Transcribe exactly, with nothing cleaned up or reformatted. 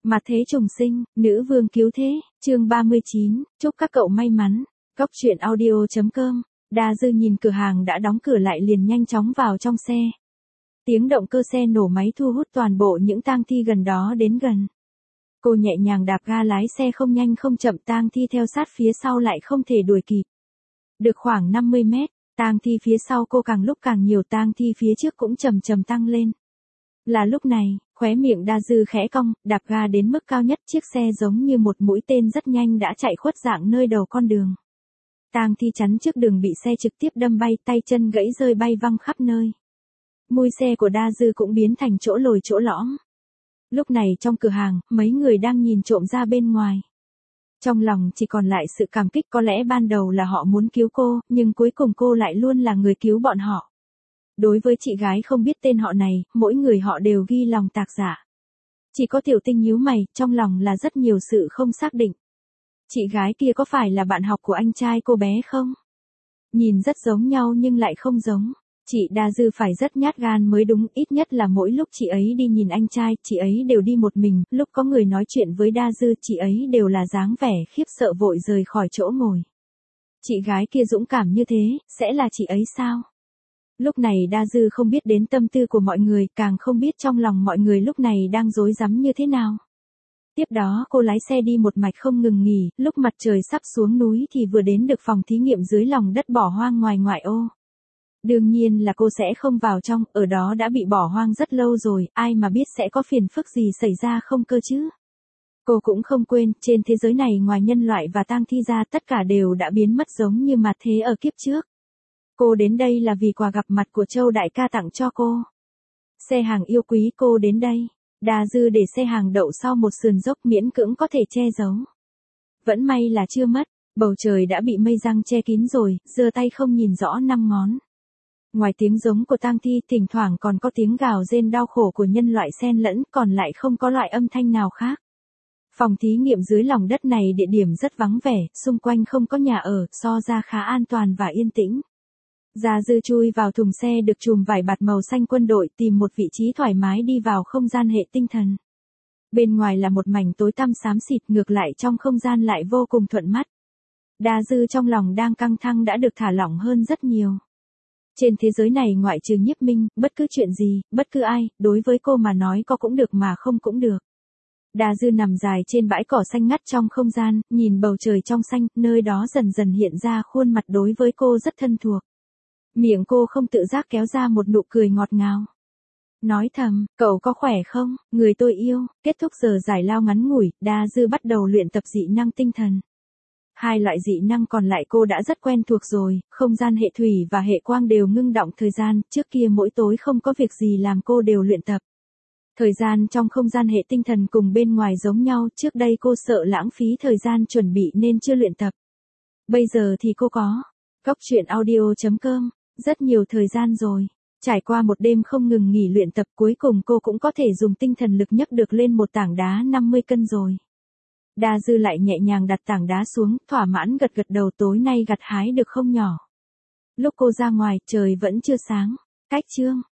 Mặt thế trùng sinh, nữ vương cứu thế, chương ba mươi chín, chúc các cậu may mắn. Cốc truyện audio chấm com. Đa Dư nhìn cửa hàng đã đóng cửa lại liền nhanh chóng vào trong xe. Tiếng động cơ xe nổ máy thu hút toàn bộ những tang thi gần đó đến gần. Cô nhẹ nhàng đạp ga lái xe không nhanh không chậm, tang thi theo sát phía sau lại không thể đuổi kịp. Được khoảng năm mươi mét, tang thi phía sau cô càng lúc càng nhiều, tang thi phía trước cũng chậm chậm tăng lên. Là lúc này, khóe miệng Đa Dư khẽ cong, đạp ga đến mức cao nhất, chiếc xe giống như một mũi tên rất nhanh đã chạy khuất dạng nơi đầu con đường. Tang thi chắn trước đường bị xe trực tiếp đâm bay, tay chân gãy rơi bay văng khắp nơi. Mui xe của Đa Dư cũng biến thành chỗ lồi chỗ lõm. Lúc này trong cửa hàng, mấy người đang nhìn trộm ra bên ngoài. Trong lòng chỉ còn lại sự cảm kích, có lẽ ban đầu là họ muốn cứu cô, nhưng cuối cùng cô lại luôn là người cứu bọn họ. Đối với chị gái không biết tên họ này, mỗi người họ đều ghi lòng tạc giả. Chỉ có Tiểu Tinh nhíu mày, trong lòng là rất nhiều sự không xác định. Chị gái kia có phải là bạn học của anh trai cô bé không? Nhìn rất giống nhau nhưng lại không giống. Chị Đa Dư phải rất nhát gan mới đúng, ít nhất là mỗi lúc chị ấy đi nhìn anh trai, chị ấy đều đi một mình, lúc có người nói chuyện với Đa Dư, chị ấy đều là dáng vẻ khiếp sợ vội rời khỏi chỗ ngồi. Chị gái kia dũng cảm như thế, sẽ là chị ấy sao? Lúc này Đa Dư không biết đến tâm tư của mọi người, càng không biết trong lòng mọi người lúc này đang rối rắm như thế nào. Tiếp đó cô lái xe đi một mạch không ngừng nghỉ, lúc mặt trời sắp xuống núi thì vừa đến được phòng thí nghiệm dưới lòng đất bỏ hoang ngoài ngoại ô. Đương nhiên là cô sẽ không vào trong, ở đó đã bị bỏ hoang rất lâu rồi, ai mà biết sẽ có phiền phức gì xảy ra không cơ chứ. Cô cũng không quên, trên thế giới này ngoài nhân loại và tang thi ra tất cả đều đã biến mất giống như mặt thế ở kiếp trước. Cô đến đây là vì quà gặp mặt của Châu đại ca tặng cho cô. Xe hàng yêu quý, cô đến đây. Đa Dư để xe hàng đậu sau một sườn dốc miễn cưỡng có thể che giấu. Vẫn may là chưa mất, bầu trời đã bị mây giăng che kín rồi, giơ tay không nhìn rõ năm ngón. Ngoài tiếng giống của tang thi, thỉnh thoảng còn có tiếng gào rên đau khổ của nhân loại xen lẫn, còn lại không có loại âm thanh nào khác. Phòng thí nghiệm dưới lòng đất này địa điểm rất vắng vẻ, xung quanh không có nhà ở, so ra khá an toàn và yên tĩnh. Đa Dư chui vào thùng xe được chùm vải bạt màu xanh quân đội, tìm một vị trí thoải mái đi vào không gian hệ tinh thần. Bên ngoài là một mảnh tối tăm xám xịt, ngược lại trong không gian lại vô cùng thuận mắt. Đa Dư trong lòng đang căng thẳng đã được thả lỏng hơn rất nhiều. Trên thế giới này ngoại trừ Nhiếp Minh, bất cứ chuyện gì, bất cứ ai, đối với cô mà nói có cũng được mà không cũng được. Đa Dư nằm dài trên bãi cỏ xanh ngắt trong không gian, nhìn bầu trời trong xanh, nơi đó dần dần hiện ra khuôn mặt đối với cô rất thân thuộc. Miệng cô không tự giác kéo ra một nụ cười ngọt ngào. Nói thầm, cậu có khỏe không, người tôi yêu. Kết thúc giờ giải lao ngắn ngủi, Đa Dư bắt đầu luyện tập dị năng tinh thần. Hai loại dị năng còn lại cô đã rất quen thuộc rồi, không gian hệ thủy và hệ quang đều ngưng đọng thời gian, trước kia mỗi tối không có việc gì làm cô đều luyện tập. Thời gian trong không gian hệ tinh thần cùng bên ngoài giống nhau, trước đây cô sợ lãng phí thời gian chuẩn bị nên chưa luyện tập. Bây giờ thì cô có. Cốc truyện audio chấm com. Rất nhiều thời gian rồi. Trải qua một đêm không ngừng nghỉ luyện tập, cuối cùng cô cũng có thể dùng tinh thần lực nhấc được lên một tảng đá năm mươi cân rồi. Đa Dư lại nhẹ nhàng đặt tảng đá xuống, thỏa mãn gật gật đầu, tối nay gặt hái được không nhỏ. Lúc cô ra ngoài, trời vẫn chưa sáng. Cách chương.